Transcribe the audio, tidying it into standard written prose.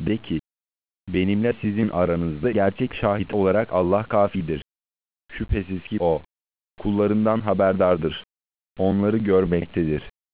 De ki, benimle sizin aranızda gerçek şahit olarak Allah kafidir. Şüphesiz ki O, kullarından haberdardır. Onları görmektedir.